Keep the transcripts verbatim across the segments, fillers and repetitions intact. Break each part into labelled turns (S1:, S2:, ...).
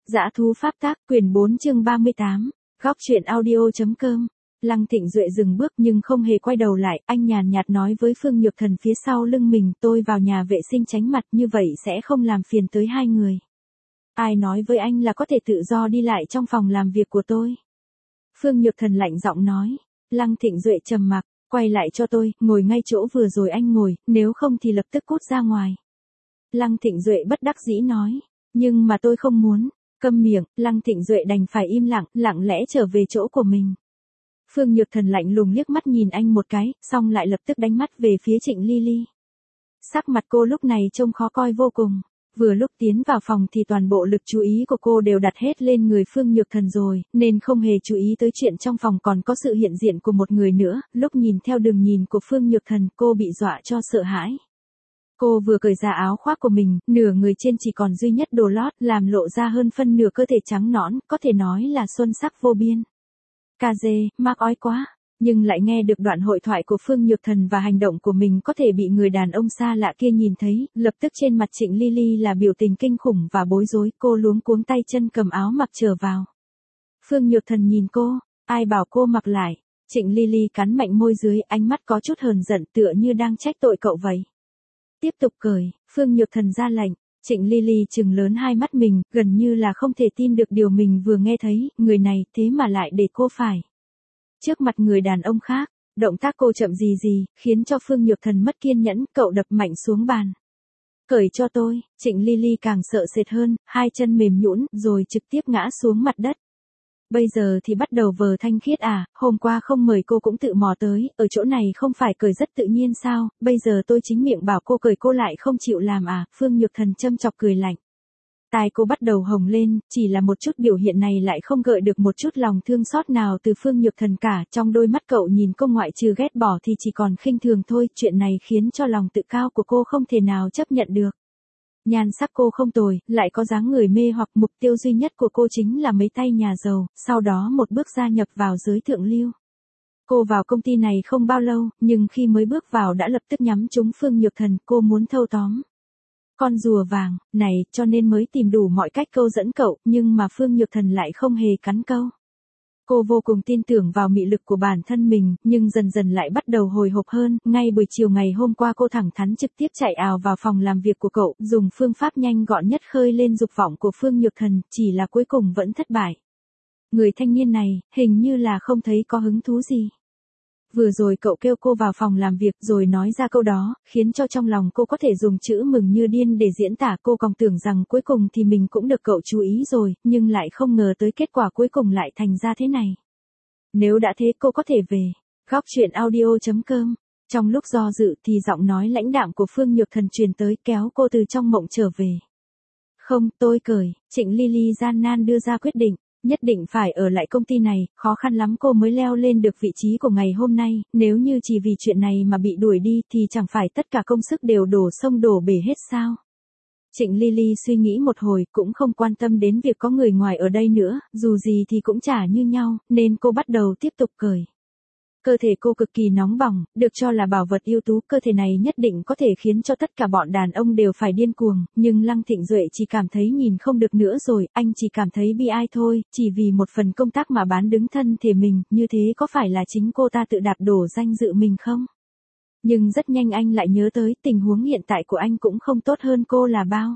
S1: Dã thú pháp tác, quyển bốn chương ba mươi tám, góc truyện audio.com. Lăng Thịnh Duệ dừng bước nhưng không hề quay đầu lại, anh nhàn nhạt nói với Phương Nhược Thần phía sau lưng mình, tôi vào nhà vệ sinh tránh mặt, như vậy sẽ không làm phiền tới hai người. Ai nói với anh là có thể tự do đi lại trong phòng làm việc của tôi? Phương Nhược Thần lạnh giọng nói. Lăng Thịnh Duệ trầm mặc, quay lại cho tôi, ngồi ngay chỗ vừa rồi anh ngồi, nếu không thì lập tức cút ra ngoài. Lăng Thịnh Duệ bất đắc dĩ nói, nhưng mà tôi không muốn. Câm miệng, Lăng Thịnh Duệ đành phải im lặng, lặng lẽ trở về chỗ của mình. Phương Nhược Thần lạnh lùng liếc mắt nhìn anh một cái, xong lại lập tức đánh mắt về phía Trịnh Ly Ly. Sắc mặt cô lúc này trông khó coi vô cùng. Vừa lúc tiến vào phòng thì toàn bộ lực chú ý của cô đều đặt hết lên người Phương Nhược Thần rồi, nên không hề chú ý tới chuyện trong phòng còn có sự hiện diện của một người nữa. Lúc nhìn theo đường nhìn của Phương Nhược Thần, cô bị dọa cho sợ hãi. Cô vừa cởi ra áo khoác của mình, nửa người trên chỉ còn duy nhất đồ lót, làm lộ ra hơn phân nửa cơ thể trắng nõn, có thể nói là xuân sắc vô biên. Cà dê, mắc ói quá, nhưng lại nghe được đoạn hội thoại của Phương Nhược Thần và hành động của mình có thể bị người đàn ông xa lạ kia nhìn thấy, lập tức trên mặt Trịnh Ly Ly là biểu tình kinh khủng và bối rối, cô luống cuống tay chân cầm áo mặc trở vào. Phương Nhược Thần nhìn cô, ai bảo cô mặc lại? Trịnh Ly Ly cắn mạnh môi dưới, ánh mắt có chút hờn giận tựa như đang trách tội cậu vậy. Tiếp tục cởi, Phương Nhược Thần ra lệnh. Trịnh Ly Ly trừng lớn hai mắt mình, gần như là không thể tin được điều mình vừa nghe thấy, người này thế mà lại để cô phải. Trước mặt người đàn ông khác, động tác cô chậm gì gì, khiến cho Phương Nhược Thần mất kiên nhẫn, cậu đập mạnh xuống bàn. Cởi cho tôi, Trịnh Ly Ly càng sợ sệt hơn, hai chân mềm nhũn rồi trực tiếp ngã xuống mặt đất. Bây giờ thì bắt đầu vờ thanh khiết à, hôm qua không mời cô cũng tự mò tới, ở chỗ này không phải cởi rất tự nhiên sao, bây giờ tôi chính miệng bảo cô cởi cô lại không chịu làm à, Phương Nhược Thần châm chọc cười lạnh. Tai cô bắt đầu hồng lên, chỉ là một chút biểu hiện này lại không gợi được một chút lòng thương xót nào từ Phương Nhược Thần cả, trong đôi mắt cậu nhìn cô ngoại trừ ghét bỏ thì chỉ còn khinh thường thôi, chuyện này khiến cho lòng tự cao của cô không thể nào chấp nhận được. Nhan sắc cô không tồi, lại có dáng người mê hoặc, mục tiêu duy nhất của cô chính là mấy tay nhà giàu, sau đó một bước gia nhập vào giới thượng lưu. Cô vào công ty này không bao lâu, nhưng khi mới bước vào đã lập tức nhắm trúng Phương Nhược Thần, cô muốn thâu tóm con rùa vàng này, cho nên mới tìm đủ mọi cách câu dẫn cậu, nhưng mà Phương Nhược Thần lại không hề cắn câu. Cô vô cùng tin tưởng vào mị lực của bản thân mình, nhưng dần dần lại bắt đầu hồi hộp hơn, ngay buổi chiều ngày hôm qua cô thẳng thắn trực tiếp chạy ào vào phòng làm việc của cậu, dùng phương pháp nhanh gọn nhất khơi lên dục vọng của Phương Nhược Thần, chỉ là cuối cùng vẫn thất bại. Người thanh niên này, hình như là không thấy có hứng thú gì. Vừa rồi cậu kêu cô vào phòng làm việc rồi nói ra câu đó, khiến cho trong lòng cô có thể dùng chữ mừng như điên để diễn tả, cô còn tưởng rằng cuối cùng thì mình cũng được cậu chú ý rồi, nhưng lại không ngờ tới kết quả cuối cùng lại thành ra thế này. Nếu đã thế cô có thể về. Góc truyện audio.com. Trong lúc do dự thì giọng nói lãnh đạm của Phương Nhược Thần truyền tới, kéo cô từ trong mộng trở về. Không, tôi cởi, Trịnh Ly Ly gian nan đưa ra quyết định. Nhất định phải ở lại công ty này, khó khăn lắm cô mới leo lên được vị trí của ngày hôm nay, nếu như chỉ vì chuyện này mà bị đuổi đi thì chẳng phải tất cả công sức đều đổ sông đổ bể hết sao. Trịnh Ly Ly suy nghĩ một hồi, cũng không quan tâm đến việc có người ngoài ở đây nữa, dù gì thì cũng chả như nhau, nên cô bắt đầu tiếp tục cởi. Cơ thể cô cực kỳ nóng bỏng, được cho là bảo vật ưu tú, cơ thể này nhất định có thể khiến cho tất cả bọn đàn ông đều phải điên cuồng, nhưng Lăng Thịnh Duệ chỉ cảm thấy nhìn không được nữa rồi, anh chỉ cảm thấy bi ai thôi, chỉ vì một phần công tác mà bán đứng thân thể mình, như thế có phải là chính cô ta tự đạp đổ danh dự mình không? Nhưng rất nhanh anh lại nhớ tới tình huống hiện tại của anh cũng không tốt hơn cô là bao.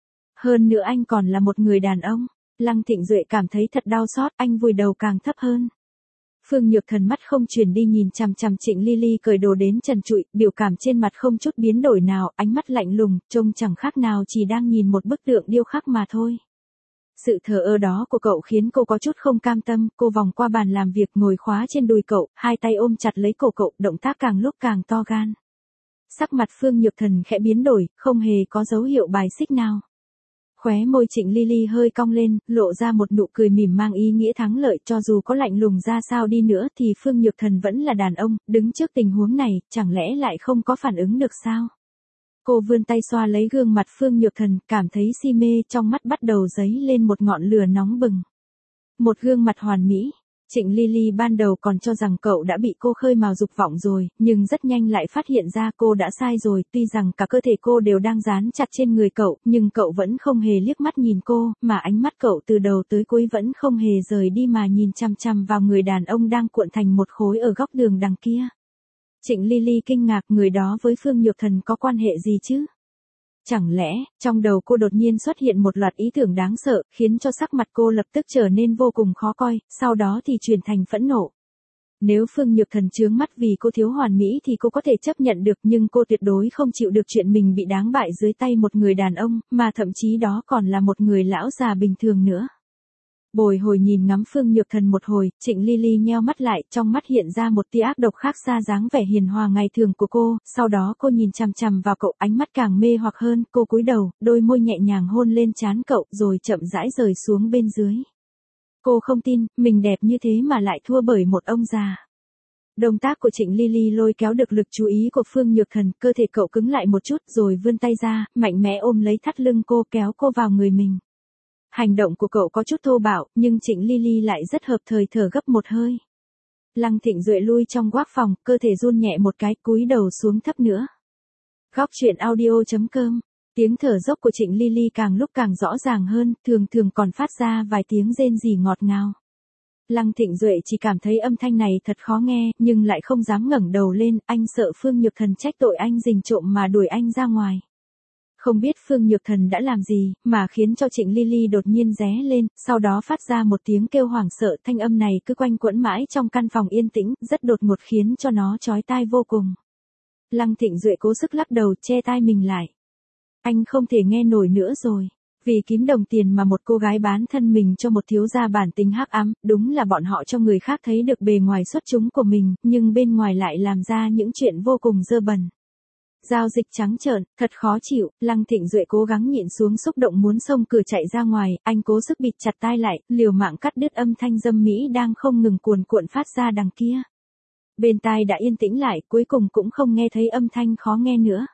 S1: Hơn nữa anh còn là một người đàn ông. Lăng Thịnh Duệ cảm thấy thật đau xót, anh vùi đầu càng thấp hơn. Phương Nhược Thần mắt không chuyển đi nhìn chằm chằm Trịnh Ly Ly cởi đồ đến trần trụi, biểu cảm trên mặt không chút biến đổi nào, ánh mắt lạnh lùng, trông chẳng khác nào chỉ đang nhìn một bức tượng điêu khắc mà thôi. Sự thờ ơ đó của cậu khiến cô có chút không cam tâm, cô vòng qua bàn làm việc ngồi khóa trên đùi cậu, hai tay ôm chặt lấy cổ cậu, động tác càng lúc càng to gan. Sắc mặt Phương Nhược Thần khẽ biến đổi, không hề có dấu hiệu bài xích nào. Khóe môi Trịnh Ly Ly hơi cong lên, lộ ra một nụ cười mỉm mang ý nghĩa thắng lợi, cho dù có lạnh lùng ra sao đi nữa thì Phương Nhược Thần vẫn là đàn ông, đứng trước tình huống này, chẳng lẽ lại không có phản ứng được sao? Cô vươn tay xoa lấy gương mặt Phương Nhược Thần, cảm thấy si mê, trong mắt bắt đầu dấy lên một ngọn lửa nóng bừng. Một gương mặt hoàn mỹ, Trịnh Ly Ly ban đầu còn cho rằng cậu đã bị cô khơi mào dục vọng rồi, nhưng rất nhanh lại phát hiện ra cô đã sai rồi, tuy rằng cả cơ thể cô đều đang dán chặt trên người cậu, nhưng cậu vẫn không hề liếc mắt nhìn cô, mà ánh mắt cậu từ đầu tới cuối vẫn không hề rời đi mà nhìn chằm chằm vào người đàn ông đang cuộn thành một khối ở góc đường đằng kia. Trịnh Ly Ly kinh ngạc, người đó với Phương Nhược Thần có quan hệ gì chứ? Chẳng lẽ, trong đầu cô đột nhiên xuất hiện một loạt ý tưởng đáng sợ, khiến cho sắc mặt cô lập tức trở nên vô cùng khó coi, sau đó thì chuyển thành phẫn nộ. Nếu Phương Nhược Thần chướng mắt vì cô thiếu hoàn mỹ thì cô có thể chấp nhận được, nhưng cô tuyệt đối không chịu được chuyện mình bị đáng bại dưới tay một người đàn ông, mà thậm chí đó còn là một người lão già bình thường nữa. Bồi hồi nhìn ngắm Phương Nhược Thần một hồi, Trịnh Ly Ly nheo mắt lại, trong mắt hiện ra một tia ác độc khác xa dáng vẻ hiền hòa ngày thường của cô, sau đó cô nhìn chằm chằm vào cậu, ánh mắt càng mê hoặc hơn, cô cúi đầu, đôi môi nhẹ nhàng hôn lên trán cậu, rồi chậm rãi rời xuống bên dưới. Cô không tin, mình đẹp như thế mà lại thua bởi một ông già. Động tác của Trịnh Ly Ly lôi kéo được lực chú ý của Phương Nhược Thần, cơ thể cậu cứng lại một chút rồi vươn tay ra, mạnh mẽ ôm lấy thắt lưng cô, kéo cô vào người mình. Hành động của cậu có chút thô bạo, nhưng Trịnh Ly Ly lại rất hợp thời, thở gấp một hơi. Lăng Thịnh Duệ lui trong góc phòng, cơ thể run nhẹ một cái, cúi đầu xuống thấp nữa. Góc truyện audio chấm com. Tiếng thở dốc của Trịnh Ly Ly càng lúc càng rõ ràng hơn, thường thường còn phát ra vài tiếng rên rỉ ngọt ngào. Lăng Thịnh Duệ chỉ cảm thấy âm thanh này thật khó nghe, nhưng lại không dám ngẩng đầu lên, anh sợ Phương Nhược Thần trách tội anh rình trộm mà đuổi anh ra ngoài. Không biết Phương Nhược Thần đã làm gì, mà khiến cho Trịnh Ly Ly đột nhiên ré lên, sau đó phát ra một tiếng kêu hoảng sợ, thanh âm này cứ quanh quẩn mãi trong căn phòng yên tĩnh, rất đột ngột khiến cho nó chói tai vô cùng. Lăng Thịnh Duệ cố sức lắc đầu, che tai mình lại. Anh không thể nghe nổi nữa rồi. Vì kiếm đồng tiền mà một cô gái bán thân mình cho một thiếu gia bản tính hắc ám, đúng là bọn họ cho người khác thấy được bề ngoài xuất chúng của mình, nhưng bên ngoài lại làm ra những chuyện vô cùng dơ bẩn. Giao dịch trắng trợn, thật khó chịu, Lăng Thịnh Duệ cố gắng nhịn xuống xúc động muốn xông cửa chạy ra ngoài, anh cố sức bịt chặt tai lại, liều mạng cắt đứt âm thanh dâm mỹ đang không ngừng cuồn cuộn phát ra đằng kia. Bên tai đã yên tĩnh lại, cuối cùng cũng không nghe thấy âm thanh khó nghe nữa.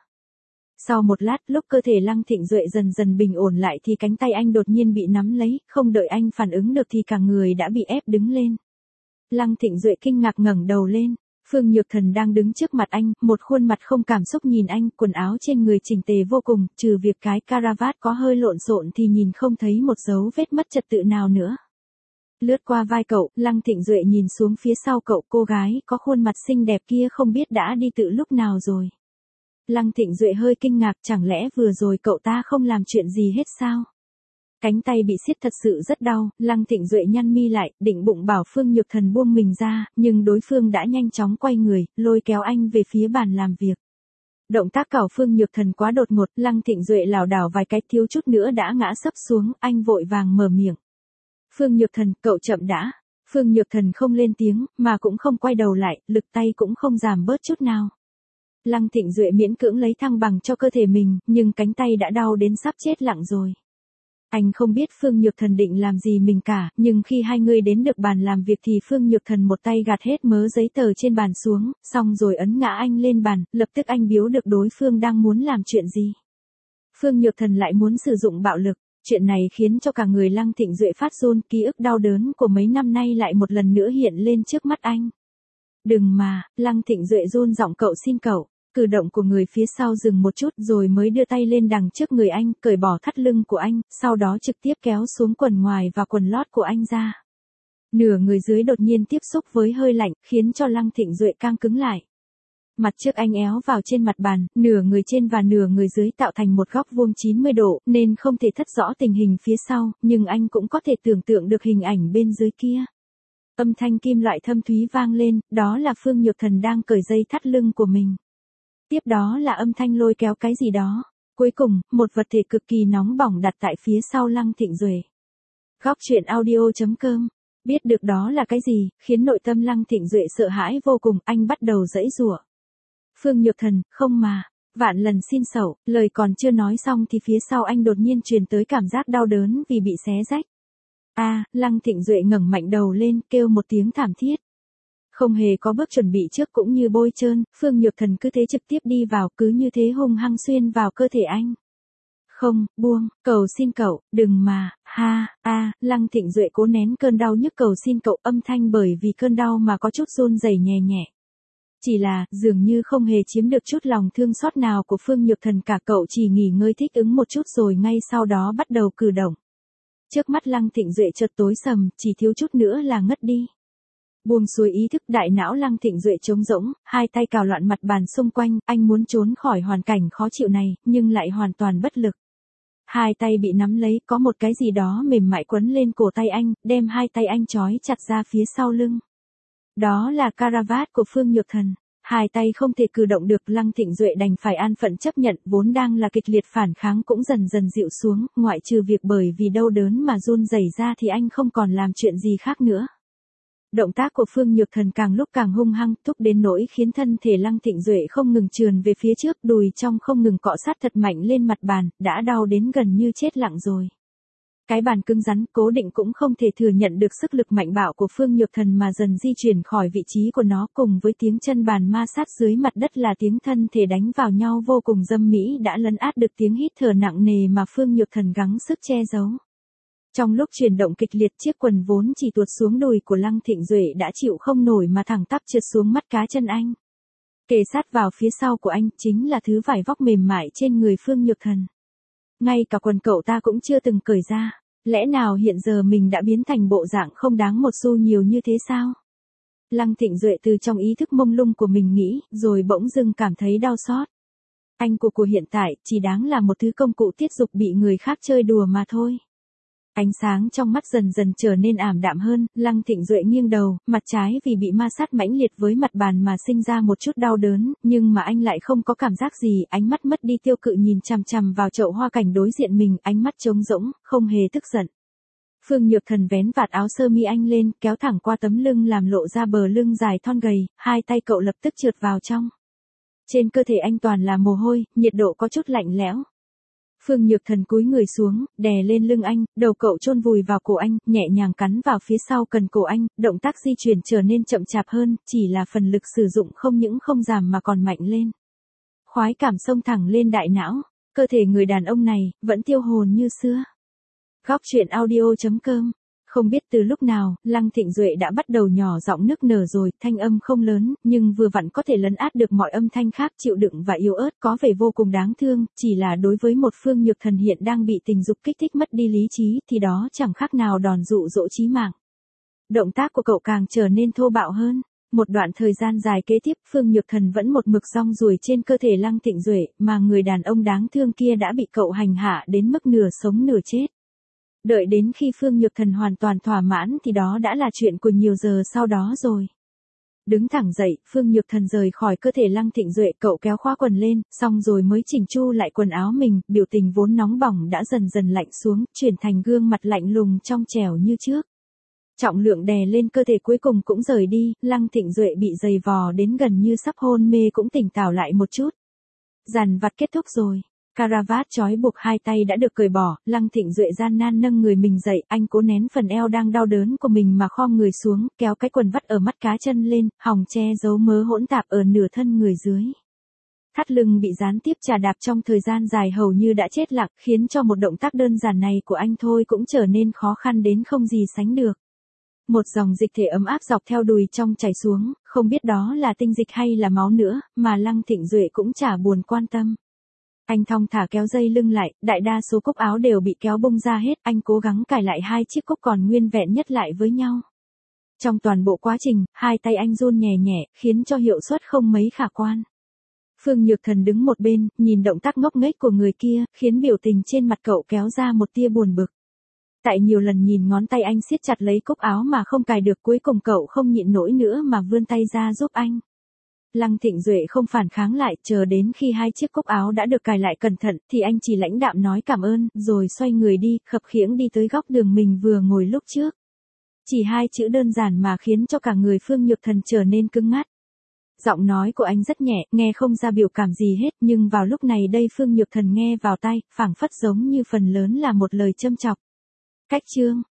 S1: Sau một lát, lúc cơ thể Lăng Thịnh Duệ dần dần bình ổn lại thì cánh tay anh đột nhiên bị nắm lấy, không đợi anh phản ứng được thì cả người đã bị ép đứng lên. Lăng Thịnh Duệ kinh ngạc ngẩng đầu lên. Phương Nhược Thần đang đứng trước mặt anh, một khuôn mặt không cảm xúc nhìn anh, quần áo trên người chỉnh tề vô cùng, trừ việc cái caravat có hơi lộn xộn thì nhìn không thấy một dấu vết mất trật tự nào nữa. Lướt qua vai cậu, Lăng Thịnh Duệ nhìn xuống phía sau cậu, cô gái có khuôn mặt xinh đẹp kia không biết đã đi từ lúc nào rồi. Lăng Thịnh Duệ hơi kinh ngạc, chẳng lẽ vừa rồi cậu ta không làm chuyện gì hết sao? Cánh tay bị siết thật sự rất đau, Lăng Thịnh Duệ nhăn mi lại, định bụng bảo Phương Nhược Thần buông mình ra, nhưng đối phương đã nhanh chóng quay người, lôi kéo anh về phía bàn làm việc. Động tác cào Phương Nhược Thần quá đột ngột, Lăng Thịnh Duệ lảo đảo vài cái thiếu chút nữa đã ngã sấp xuống, anh vội vàng mở miệng. Phương Nhược Thần, cậu chậm đã. Phương Nhược Thần không lên tiếng, mà cũng không quay đầu lại, lực tay cũng không giảm bớt chút nào. Lăng Thịnh Duệ miễn cưỡng lấy thăng bằng cho cơ thể mình, nhưng cánh tay đã đau đến sắp chết lặng rồi. Anh không biết Phương Nhược Thần định làm gì mình cả, nhưng khi hai người đến được bàn làm việc thì Phương Nhược Thần một tay gạt hết mớ giấy tờ trên bàn xuống, xong rồi ấn ngã anh lên bàn, lập tức anh biếu được đối phương đang muốn làm chuyện gì. Phương Nhược Thần lại muốn sử dụng bạo lực, chuyện này khiến cho cả người Lăng Thịnh Duệ phát run, ký ức đau đớn của mấy năm nay lại một lần nữa hiện lên trước mắt anh. Đừng mà, Lăng Thịnh Duệ run giọng, cậu xin cậu. Cử động của người phía sau dừng một chút rồi mới đưa tay lên đằng trước người anh, cởi bỏ thắt lưng của anh, sau đó trực tiếp kéo xuống quần ngoài và quần lót của anh ra. Nửa người dưới đột nhiên tiếp xúc với hơi lạnh, khiến cho Lăng Thịnh Duệ căng cứng lại. Mặt trước anh éo vào trên mặt bàn, nửa người trên và nửa người dưới tạo thành một góc vuông chín mươi độ, nên không thể thất rõ tình hình phía sau, nhưng anh cũng có thể tưởng tượng được hình ảnh bên dưới kia. Âm thanh kim loại thâm thúy vang lên, đó là Phương Nhược Thần đang cởi dây thắt lưng của mình. Tiếp đó là âm thanh lôi kéo cái gì đó. Cuối cùng, một vật thể cực kỳ nóng bỏng đặt tại phía sau Lăng Thịnh Duệ. Góc truyện audio chấm com. Biết được đó là cái gì, khiến nội tâm Lăng Thịnh Duệ sợ hãi vô cùng, anh bắt đầu giãy giụa. Phương Nhược Thần, không mà, vạn lần xin xẩu, lời còn chưa nói xong thì phía sau anh đột nhiên truyền tới cảm giác đau đớn vì bị xé rách. A, à, Lăng Thịnh Duệ ngẩng mạnh đầu lên, kêu một tiếng thảm thiết. Không hề có bước chuẩn bị trước cũng như bôi trơn, Phương Nhược Thần cứ thế trực tiếp đi vào, cứ như thế hung hăng xuyên vào cơ thể anh. Không, buông, cầu xin cậu, đừng mà, ha, a, Lăng Thịnh Duệ cố nén cơn đau nhức cầu xin cậu, âm thanh bởi vì cơn đau mà có chút run rẩy nhẹ nhẹ. Chỉ là, dường như không hề chiếm được chút lòng thương xót nào của Phương Nhược Thần cả, cậu chỉ nghỉ ngơi thích ứng một chút rồi ngay sau đó bắt đầu cử động. Trước mắt Lăng Thịnh Duệ chợt tối sầm, chỉ thiếu chút nữa là ngất đi. Buông xuôi ý thức, đại não Lăng Thịnh Duệ trống rỗng, hai tay cào loạn mặt bàn xung quanh, anh muốn trốn khỏi hoàn cảnh khó chịu này, nhưng lại hoàn toàn bất lực. Hai tay bị nắm lấy, có một cái gì đó mềm mại quấn lên cổ tay anh, đem hai tay anh trói chặt ra phía sau lưng. Đó là caravat của Phương Nhược Thần. Hai tay không thể cử động được, Lăng Thịnh Duệ đành phải an phận chấp nhận, vốn đang là kịch liệt phản kháng cũng dần dần dịu xuống, ngoại trừ việc bởi vì đau đớn mà run rẩy ra thì anh không còn làm chuyện gì khác nữa. Động tác của Phương Nhược Thần càng lúc càng hung hăng, thúc đến nỗi khiến thân thể Lăng Thịnh Duệ không ngừng trườn về phía trước, đùi trong không ngừng cọ sát thật mạnh lên mặt bàn, đã đau đến gần như chết lặng rồi. Cái bàn cứng rắn, cố định cũng không thể thừa nhận được sức lực mạnh bạo của Phương Nhược Thần mà dần di chuyển khỏi vị trí của nó, cùng với tiếng chân bàn ma sát dưới mặt đất là tiếng thân thể đánh vào nhau vô cùng dâm mỹ đã lấn át được tiếng hít thở nặng nề mà Phương Nhược Thần gắng sức che giấu. Trong lúc chuyển động kịch liệt, chiếc quần vốn chỉ tuột xuống đùi của Lăng Thịnh Duệ đã chịu không nổi mà thẳng tắp trượt xuống mắt cá chân anh. Kề sát vào phía sau của anh chính là thứ vải vóc mềm mại trên người Phương Nhược Thần. Ngay cả quần cậu ta cũng chưa từng cởi ra. Lẽ nào hiện giờ mình đã biến thành bộ dạng không đáng một xu nhiều như thế sao? Lăng Thịnh Duệ từ trong ý thức mông lung của mình nghĩ, rồi bỗng dưng cảm thấy đau xót. Anh của của hiện tại chỉ đáng là một thứ công cụ tiết dục bị người khác chơi đùa mà thôi. Ánh sáng trong mắt dần dần trở nên ảm đạm hơn, Lăng Thịnh Duệ nghiêng đầu, mặt trái vì bị ma sát mãnh liệt với mặt bàn mà sinh ra một chút đau đớn, nhưng mà anh lại không có cảm giác gì, ánh mắt mất đi tiêu cự nhìn chằm chằm vào chậu hoa cảnh đối diện mình, ánh mắt trống rỗng, không hề tức giận. Phương Nhược Thần vén vạt áo sơ mi anh lên, kéo thẳng qua tấm lưng làm lộ ra bờ lưng dài thon gầy, hai tay cậu lập tức trượt vào trong. Trên cơ thể anh toàn là mồ hôi, nhiệt độ có chút lạnh lẽo. Phương Nhược Thần cúi người xuống, đè lên lưng anh, đầu cậu chôn vùi vào cổ anh, nhẹ nhàng cắn vào phía sau cần cổ anh, động tác di chuyển trở nên chậm chạp hơn, chỉ là phần lực sử dụng không những không giảm mà còn mạnh lên. Khoái cảm xông thẳng lên đại não, cơ thể người đàn ông này vẫn tiêu hồn như xưa. Góc truyện audio chấm com. Không biết từ lúc nào, Lăng Thịnh Duệ đã bắt đầu nhỏ giọng nức nở rồi, thanh âm không lớn, nhưng vừa vặn có thể lấn át được mọi âm thanh khác, chịu đựng và yếu ớt, có vẻ vô cùng đáng thương, chỉ là đối với một Phương Nhược Thần hiện đang bị tình dục kích thích mất đi lý trí, thì đó chẳng khác nào đòn dụ dỗ chí mạng. Động tác của cậu càng trở nên thô bạo hơn. Một đoạn thời gian dài kế tiếp, Phương Nhược Thần vẫn một mực rong ruổi trên cơ thể Lăng Thịnh Duệ, mà người đàn ông đáng thương kia đã bị cậu hành hạ đến mức nửa sống nửa chết. Đợi đến khi Phương Nhược Thần hoàn toàn thỏa mãn thì đó đã là chuyện của nhiều giờ sau đó rồi. Đứng thẳng dậy, Phương Nhược Thần rời khỏi cơ thể Lăng Thịnh Duệ, cậu kéo khóa quần lên, xong rồi mới chỉnh chu lại quần áo mình, biểu tình vốn nóng bỏng đã dần dần lạnh xuống, chuyển thành gương mặt lạnh lùng trong trẻo như trước. Trọng lượng đè lên cơ thể cuối cùng cũng rời đi, Lăng Thịnh Duệ bị giày vò đến gần như sắp hôn mê cũng tỉnh táo lại một chút. Dàn vặt kết thúc rồi. Caravat trói buộc hai tay đã được cởi bỏ, Lăng Thịnh Duệ gian nan nâng người mình dậy, anh cố nén phần eo đang đau đớn của mình mà khom người xuống, kéo cái quần vắt ở mắt cá chân lên, hòng che giấu mớ hỗn tạp ở nửa thân người dưới. Thắt lưng bị gián tiếp chà đạp trong thời gian dài hầu như đã chết lặng, khiến cho một động tác đơn giản này của anh thôi cũng trở nên khó khăn đến không gì sánh được. Một dòng dịch thể ấm áp dọc theo đùi trong chảy xuống, không biết đó là tinh dịch hay là máu nữa, mà Lăng Thịnh Duệ cũng chả buồn quan tâm. Anh thong thả kéo dây lưng lại, đại đa số cúc áo đều bị kéo bung ra hết, anh cố gắng cài lại hai chiếc cúc còn nguyên vẹn nhất lại với nhau. Trong toàn bộ quá trình, hai tay anh run nhẹ nhẹ, khiến cho hiệu suất không mấy khả quan. Phương Nhược Thần đứng một bên, nhìn động tác ngốc nghếch của người kia, khiến biểu tình trên mặt cậu kéo ra một tia buồn bực. Tại nhiều lần nhìn ngón tay anh siết chặt lấy cúc áo mà không cài được, cuối cùng cậu không nhịn nổi nữa mà vươn tay ra giúp anh. Lăng Thịnh Duệ không phản kháng lại, chờ đến khi hai chiếc cúc áo đã được cài lại cẩn thận, thì anh chỉ lãnh đạm nói cảm ơn, rồi xoay người đi, khập khiễng đi tới góc đường mình vừa ngồi lúc trước. Chỉ hai chữ đơn giản mà khiến cho cả người Phương Nhược Thần trở nên cứng ngắt. Giọng nói của anh rất nhẹ, nghe không ra biểu cảm gì hết, nhưng vào lúc này đây Phương Nhược Thần nghe vào tai, phảng phất giống như phần lớn là một lời châm chọc. Cách chương